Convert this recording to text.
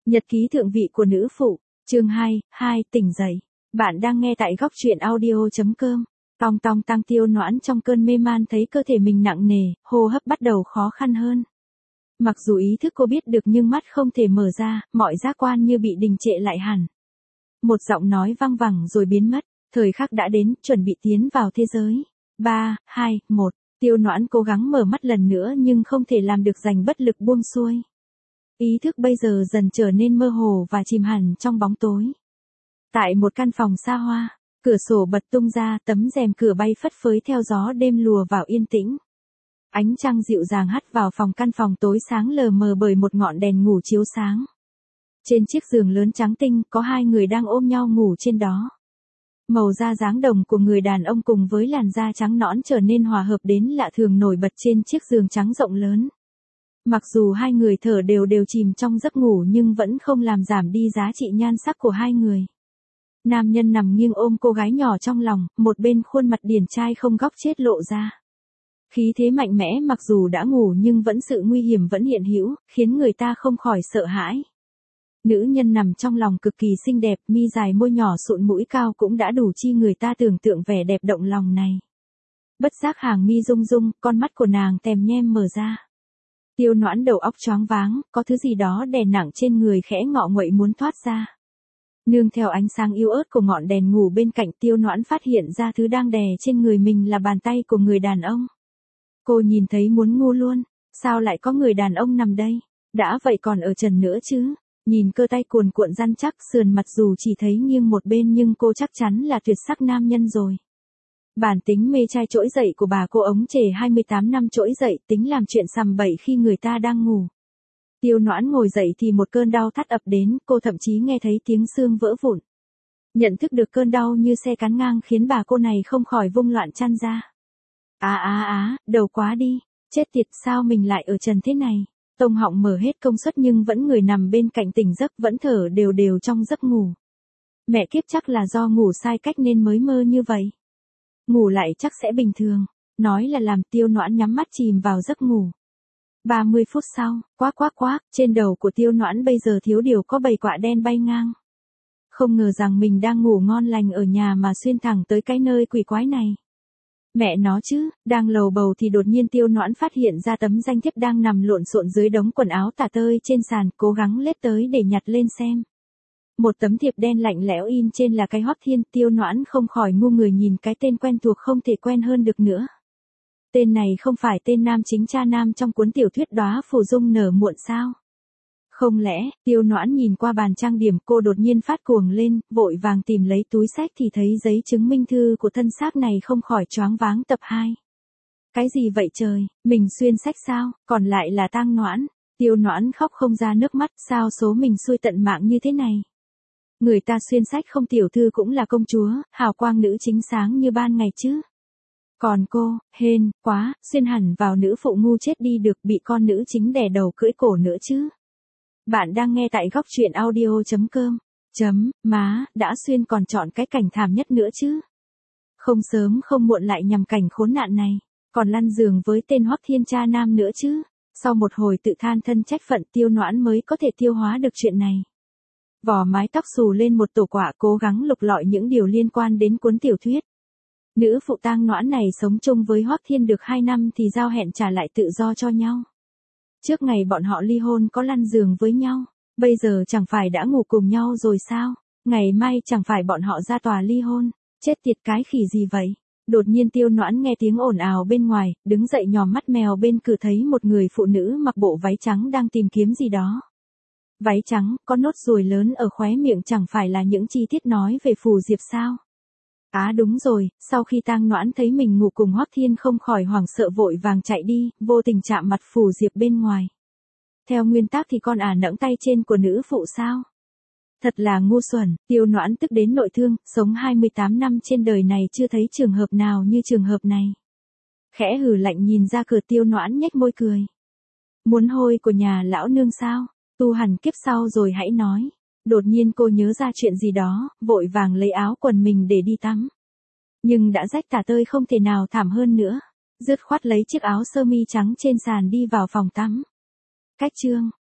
Nhật ký thượng vị của nữ phụ, chương 2, tỉnh dậy. Bạn đang nghe tại góc truyện audio.com. Tong tong tăng Tiêu Noãn trong cơn mê man thấy cơ thể mình nặng nề, hô hấp bắt đầu khó khăn hơn. Mặc dù ý thức cô biết được nhưng mắt không thể mở ra, mọi giác quan như bị đình trệ lại hẳn. Một giọng nói vang vẳng rồi biến mất, thời khắc đã đến, chuẩn bị tiến vào thế giới. 3, 2, 1, Tiêu Noãn cố gắng mở mắt lần nữa nhưng không thể làm được, giành bất lực buông xuôi. Ý thức bây giờ dần trở nên mơ hồ và chìm hẳn trong bóng tối. Tại một căn phòng xa hoa, cửa sổ bật tung ra, tấm rèm cửa bay phất phới theo gió đêm lùa vào yên tĩnh. Ánh trăng dịu dàng hắt vào căn phòng tối sáng lờ mờ bởi một ngọn đèn ngủ chiếu sáng. Trên chiếc giường lớn trắng tinh có hai người đang ôm nhau ngủ trên đó. Màu da dáng đồng của người đàn ông cùng với làn da trắng nõn trở nên hòa hợp đến lạ thường nổi bật trên chiếc giường trắng rộng lớn. Mặc dù hai người thở đều chìm trong giấc ngủ nhưng vẫn không làm giảm đi giá trị nhan sắc của hai người. Nam nhân nằm nghiêng ôm cô gái nhỏ trong lòng, một bên khuôn mặt điển trai không góc chết lộ ra. Khí thế mạnh mẽ, mặc dù đã ngủ nhưng vẫn sự nguy hiểm vẫn hiện hữu, khiến người ta không khỏi sợ hãi. Nữ nhân nằm trong lòng cực kỳ xinh đẹp, mi dài môi nhỏ sụn mũi cao cũng đã đủ chi người ta tưởng tượng vẻ đẹp động lòng này. Bất giác hàng mi rung rung, con mắt của nàng tèm nhem mở ra. Tiêu Noãn đầu óc choáng váng, có thứ gì đó đè nặng trên người khẽ ngọ nguậy muốn thoát ra. Nương theo ánh sáng yếu ớt của ngọn đèn ngủ bên cạnh, Tiêu Noãn phát hiện ra thứ đang đè trên người mình là bàn tay của người đàn ông. Cô nhìn thấy muốn ngu luôn, sao lại có người đàn ông nằm đây, đã vậy còn ở trần nữa chứ. Nhìn cơ tay cuồn cuộn rắn chắc, sườn mặt dù chỉ thấy nghiêng một bên nhưng cô chắc chắn là tuyệt sắc nam nhân rồi. Bản tính mê trai trỗi dậy của bà cô ống trề 28 năm trỗi dậy, tính làm chuyện sằm bậy khi người ta đang ngủ. Tiêu Noãn ngồi dậy thì một cơn đau thắt ập đến, cô thậm chí nghe thấy tiếng xương vỡ vụn. Nhận thức được cơn đau như xe cán ngang khiến bà cô này không khỏi vung loạn chăn ra. Đầu quá đi, chết tiệt, sao mình lại ở trần thế này. Tông họng mở hết công suất nhưng vẫn người nằm bên cạnh tỉnh giấc, vẫn thở đều trong giấc ngủ. Mẹ kiếp, chắc là do ngủ sai cách nên mới mơ như vậy. Ngủ lại chắc sẽ bình thường. Nói là làm, Tiêu Noãn nhắm mắt chìm vào giấc ngủ. 30 phút sau, quác, trên đầu của Tiêu Noãn bây giờ thiếu điều có bầy quạ đen bay ngang. Không ngờ rằng mình đang ngủ ngon lành ở nhà mà xuyên thẳng tới cái nơi quỷ quái này. Mẹ nó chứ, đang lầu bầu thì đột nhiên Tiêu Noãn phát hiện ra tấm danh thiếp đang nằm lộn xộn dưới đống quần áo tả tơi trên sàn, cố gắng lết tới để nhặt lên xem. Một tấm thiệp đen lạnh lẽo in trên là cái Hoắc Thiên. Tiêu Noãn không khỏi ngu người nhìn cái tên quen thuộc không thể quen hơn được nữa. Tên này không phải tên nam chính cha nam trong cuốn tiểu thuyết Đóa phù dung nở muộn sao? Không lẽ, Tiêu Noãn nhìn qua bàn trang điểm, cô đột nhiên phát cuồng lên, vội vàng tìm lấy túi xách thì thấy giấy chứng minh thư của thân xác này, không khỏi choáng váng. Tập 2. Cái gì vậy trời, mình xuyên sách sao, còn lại là Tang Noãn. Tiêu Noãn khóc không ra nước mắt, sao số mình xui tận mạng như thế này. Người ta xuyên sách không, tiểu thư cũng là công chúa, hào quang nữ chính sáng như ban ngày chứ. Còn cô, hên quá, xuyên hẳn vào nữ phụ ngu chết đi được, bị con nữ chính đè đầu cưỡi cổ nữa chứ. Bạn đang nghe tại góc truyện audio.com. Má, đã xuyên còn chọn cái cảnh thảm nhất nữa chứ. Không sớm không muộn lại nhằm cảnh khốn nạn này, còn lăn giường với tên Hoắc Thiên cha nam nữa chứ. Sau một hồi tự than thân trách phận, Tiêu Noãn mới có thể tiêu hóa được chuyện này. Vò mái tóc xù lên một tổ quả, cố gắng lục lọi những điều liên quan đến cuốn tiểu thuyết. Nữ phụ Tang Noãn này sống chung với Hoắc Thiên được 2 năm thì giao hẹn trả lại tự do cho nhau. Trước ngày bọn họ ly hôn có lăn giường với nhau, bây giờ chẳng phải đã ngủ cùng nhau rồi sao? Ngày mai chẳng phải bọn họ ra tòa ly hôn. Chết tiệt, cái khỉ gì vậy? Đột nhiên Tiêu Noãn nghe tiếng ồn ào bên ngoài, đứng dậy nhòm mắt mèo bên cửa thấy một người phụ nữ mặc bộ váy trắng đang tìm kiếm gì đó. Váy trắng, có nốt ruồi lớn ở khóe miệng, chẳng phải là những chi tiết nói về Phù Diệp sao? Đúng rồi, sau khi Tang Noãn thấy mình ngủ cùng Hoắc Thiên không khỏi hoảng sợ vội vàng chạy đi, vô tình chạm mặt Phù Diệp bên ngoài. Theo nguyên tắc thì con nẫng tay trên của nữ phụ sao? Thật là ngu xuẩn. Tiêu Noãn tức đến nội thương, sống 28 năm trên đời này chưa thấy trường hợp nào như trường hợp này. Khẽ hừ lạnh nhìn ra cửa, Tiêu Noãn nhếch môi cười. Muốn hôi của nhà lão nương sao? Tu hẳn kiếp sau rồi hãy nói. Đột nhiên cô nhớ ra chuyện gì đó, vội vàng lấy áo quần mình để đi tắm. Nhưng đã rách tả tơi không thể nào thảm hơn nữa. Dứt khoát lấy chiếc áo sơ mi trắng trên sàn đi vào phòng tắm. Cách chương.